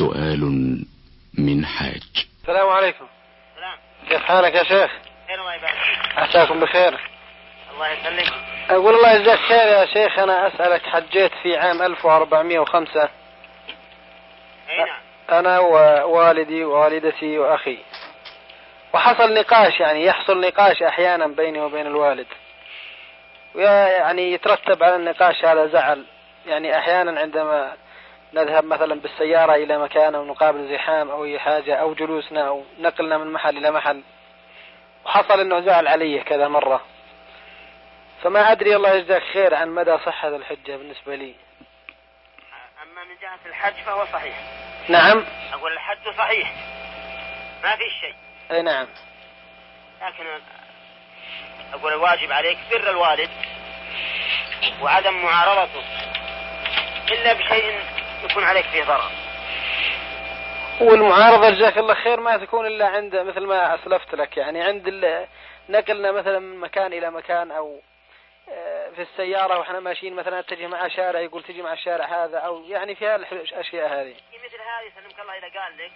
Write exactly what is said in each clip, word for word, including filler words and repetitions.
سؤال من حاج. السلام عليكم. السلام. كيف حالك يا شيخ؟ خير الله يبارك فيك. عساكم بخير. الله يسلمك. أقول الله يجزاك خير يا شيخ، أنا أسألك، حجيت في عام ألف وأربعمائة وخمسة. أي نعم. أنا ووالدي ووالدتي وأخي، وحصل نقاش، يعني يحصل نقاش أحيانا بيني وبين الوالد، ويعني يترتب على النقاش هذا زعل. يعني أحيانا عندما نذهب مثلا بالسيارة إلى مكان أو نقابل زحام أو أي حاجة أو جلوسنا أو نقلنا من محل إلى محل، وحصل أنه زعل علي كذا مرة. فما أدري الله يجزاك خير عن مدى صحة الحجة بالنسبة لي. أما من جهة الحج فهو صحيح. نعم. أقول الحج صحيح ما في شيء. أي نعم. لكن أقول الواجب عليك بر الوالد وعدم معارضته إلا بشيء يكون عليك فيه ضرر. والمعارضة جزاك الله خير ما تكون إلا عند، مثل ما أسلفت لك، يعني عند نقلنا مثلا من مكان إلى مكان، أو في السيارة وإحنا ماشيين مثلا تجي مع شارع يقول تجي مع الشارع هذا، أو يعني فيها الأشياء هذه. مثل هذه سلمك الله إذا قال لك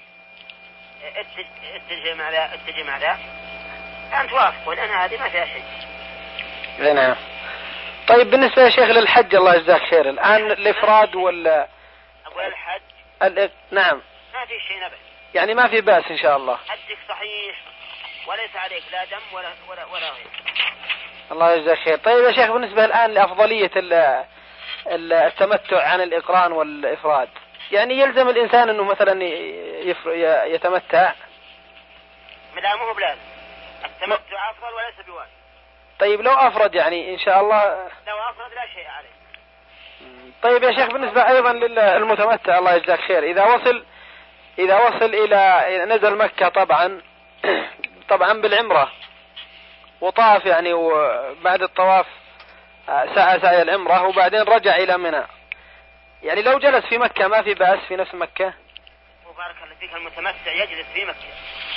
اتجه مع ذا اتجه مع ذا أنت وافق، لأن هذه ما فيها شيء. نعم. طيب بالنسبة يا شيخ للحج الله يجزاك خير، الآن الإفراد ولا أقول الحج ال... نعم ما في شيء نبه، يعني ما في بأس إن شاء الله. حجك صحيح وليس عليك لا دم ولا ولا ولا غير. الله يجزاك خير. طيب يا شيخ بالنسبة الآن لأفضلية التمتع عن الإقران والإفراد، يعني يلزم الإنسان أنه مثلا يتمتع؟ لا مو بلازم، التمتع أفضل وليس بواجب. طيب لو أفرد يعني إن شاء الله؟ لو أفرد لا شيء عليه. طيب يا شيخ بالنسبة أيضا للمتمتع الله يجزاك خير، إذا وصل إذا وصل إلى نزل مكة طبعا طبعا بالعمرة وطاف، يعني وبعد الطواف سعى سعي العمرة وبعدين رجع إلى منى، يعني لو جلس في مكة ما في بأس في نفس مكة؟ وبارك الله فيك، المتمتع يجلس في مكة.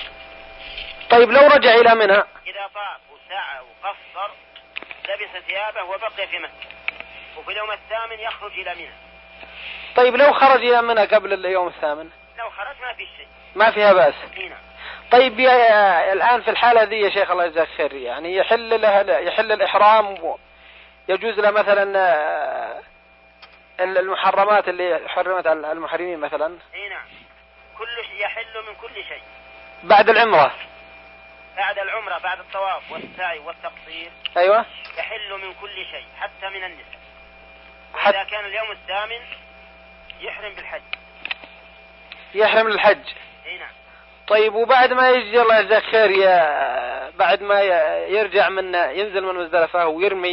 طيب لو رجع إلى منى؟ إذا طاف وسعى وقصر لبس ثيابه وبقي في مكة، وفي اليوم الثامن يخرج إلى منى. طيب لو خرج إلى منى قبل اليوم الثامن؟ لو خرج ما في شيء، ما فيها بأس. هنا. طيب يا الآن في الحالة ذي يا شيخ الله يجزاك خير، يعني يحل له يحل الإحرام، يجوز له مثلا المحرمات اللي حرمت على المحرمين مثلا؟ اي نعم، كل شيء يحل من كل شيء بعد العمرة. بعد العمرة بعد الطواف والسعي والتقصير. أيوة. يحل من كل شيء حتى من النساء. حت... إذا كان اليوم الثامن يحرم بالحج. يحرم للحج. اي نعم. طيب وبعد ما يجي الله يجزاك خير يا بعد ما يرجع من ينزل من مزدلفة ويرمي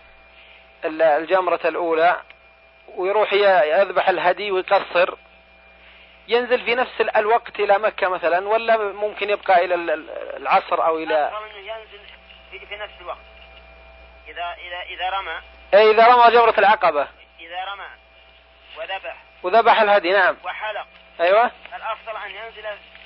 الجمرة الأولى ويروح يذبح الهدي ويقصر، ينزل في نفس الوقت إلى مكة مثلا، ولا ممكن يبقى إلى العصر أو إلى؟ ينزل في, في نفس الوقت. إذا إذا إذا رمى. أي إذا رمى جمرة العقبة. إذا رمى وذبح. وذبح الهدي نعم. وحلق. أيوة. الأفضل أن ينزل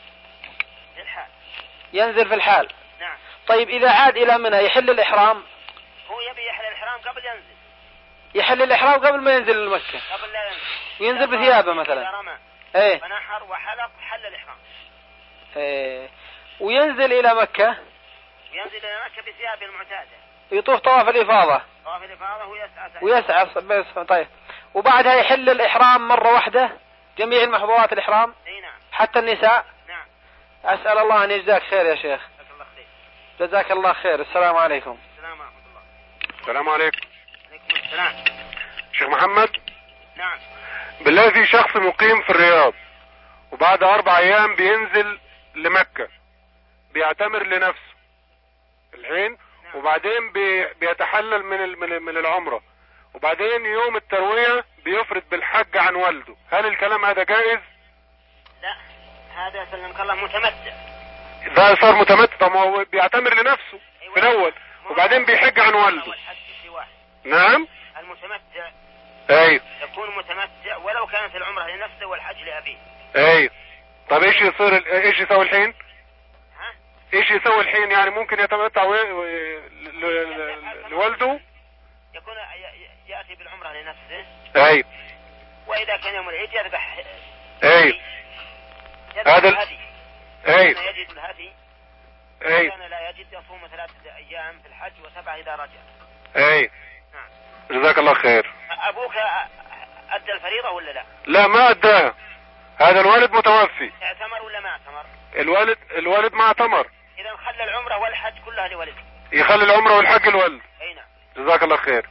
في الحال. ينزل في الحال. نعم. طيب إذا عاد إلى منى يحل الإحرام؟ هو يبي يحل الإحرام قبل ينزل. يحل الإحرام قبل ما ينزل لمكة. قبل لا ينزل. وينزل بثيابه مثلا. إذا رمى. ايه. فنحر وحلق حل الإحرام. ايه. وينزل إلى مكة. وينزل إلى مكة بثيابه المعتادة. يطوف طواف الإفاضة. طواف الإفاضة ويسعى. ويسعى بس. طيب. وبعدها يحل الإحرام مرة واحدة جميع المحظورات الإحرام. اي نعم. حتى النساء. نعم. أسأل الله أن يجزاك خير يا شيخ. جزاك الله خير. جزاك الله خير. السلام عليكم. السلام ورحمة الله. السلام عليكم. عليكم السلام. شيخ محمد. نعم. بالله في شخص مقيم في الرياض وبعد أربع أيام بينزل لمكة بيعتمر لنفسه الحين. نعم. وبعدين بي بيتحلل من من من العمرة، وبعدين يوم التروية بيفرد بالحج عن والده، هل الكلام هذا جائز؟ لا، هذا سلمك الله متمتع. ده صار متمتع، ما هو بيعتمر لنفسه. أيوة. في الأول وبعدين بيحج عن والده. نعم. المتمتع ايوه يكون متمتع ولو كانت العمرة لنفسه والحج لأبيه. ايوه. طب ايش يصير ايش يسوي الحين؟ ها؟ ايش يسوي الحين؟ يعني ممكن يتمتع و... لوالده؟ يكون يأتي بالعمرة لنفسه. ايوه. وإذا كان يوم العيد يذبح. ايوه. يصوم ثلاثة أيام في الحج وسبعة إذا رجع. اي نعم. جزاك الله خير. أبوك أدى الفريضة ولا لا؟ لا ما أداها، هذا الوالد متوفي. اعتمر ولا ما اعتمر؟ الوالد الوالد ما اعتمر. إذا خلى العمرة والحج كلها لولده. يخلي العمرة والحج الولد. أي نعم. جزاك الله خير.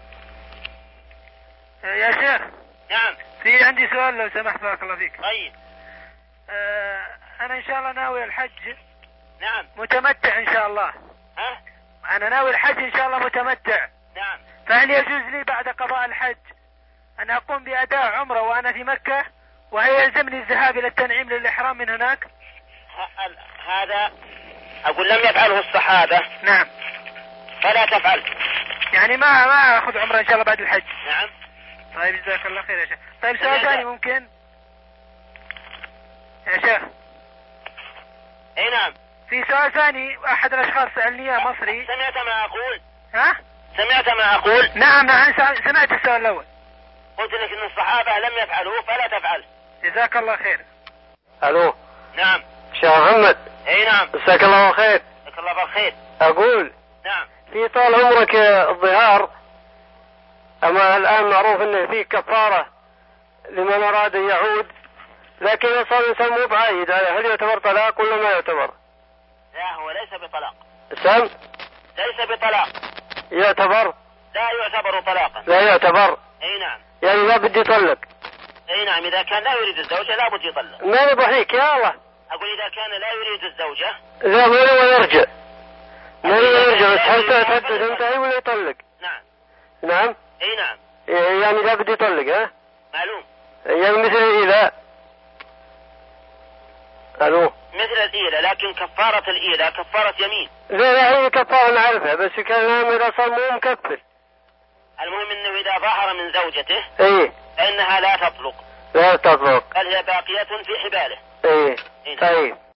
يا شيخ. نعم. في عندي سؤال لو سمحت بارك الله فيك. طيب. آه أنا إن شاء الله ناوي الحج. نعم. متمتع إن شاء الله. ها؟ أنا ناوي الحج إن شاء الله متمتع. نعم. فهل يجوز لي بعد قضاء الحج أن أقوم بأداء عمرة وأنا في مكة، وهل يلزمني الذهاب إلى التنعيم للإحرام من هناك؟ هذا أقول لم يفعله الصحابة. نعم. فلا تفعل. يعني ما ما أخذ عمرة إن شاء الله بعد الحج. نعم. طيب جزاك الله خير يا شيخ. طيب سؤال ثاني ممكن يا شيخ؟ اي نعم. في سؤال ثاني، احد الاشخاص سألني يا مصري. سمعت ما اقول؟ ها؟ سمعت ما اقول؟ نعم نعم سمعت السؤال الاول. قلت لك ان الصحابة لم يفعلوه فلا تفعل. جزاك الله خير. الو. نعم. شيخ محمد. اي نعم. جزاك الله خير. جزاك الله بالخير. اقول نعم. في طال عمرك الظهار، اما الان معروف انه فيه كفارة لمن اراد ان يعود، لكن صار الانسان مو بعيد، هل يعتبر طلاق ولا ما يعتبر؟ لا هو ليس بطلاق. سم؟ ليس بطلاق. يعتبر؟ لا يعتبر طلاقا. لا يعتبر. اي نعم. يعني لا بد يطلق. اي نعم، اذا كان لا يريد الزوجة لا بد يطلق. ما نضحيك يا الله. اقول اذا كان لا يريد الزوجة لا ما نبغى يرجع، ما نبغى يرجع بس حتى تحدث انتهي ولا يطلق. نعم. نعم. اي نعم. يعني لا بد يطلق. ها معلوم. يعني مثل الإيلاء. الو. مثل الإيلة، لكن كفارة الإيلة كفارة يمين. لا لا هي كفارة نعرفها، بس كان إذا صار مو مكفر. المهم انه اذا ظهر من زوجته ايه فانها لا تطلق. لا تطلق. بل هي باقية في حباله. ايه. إيه. طيب.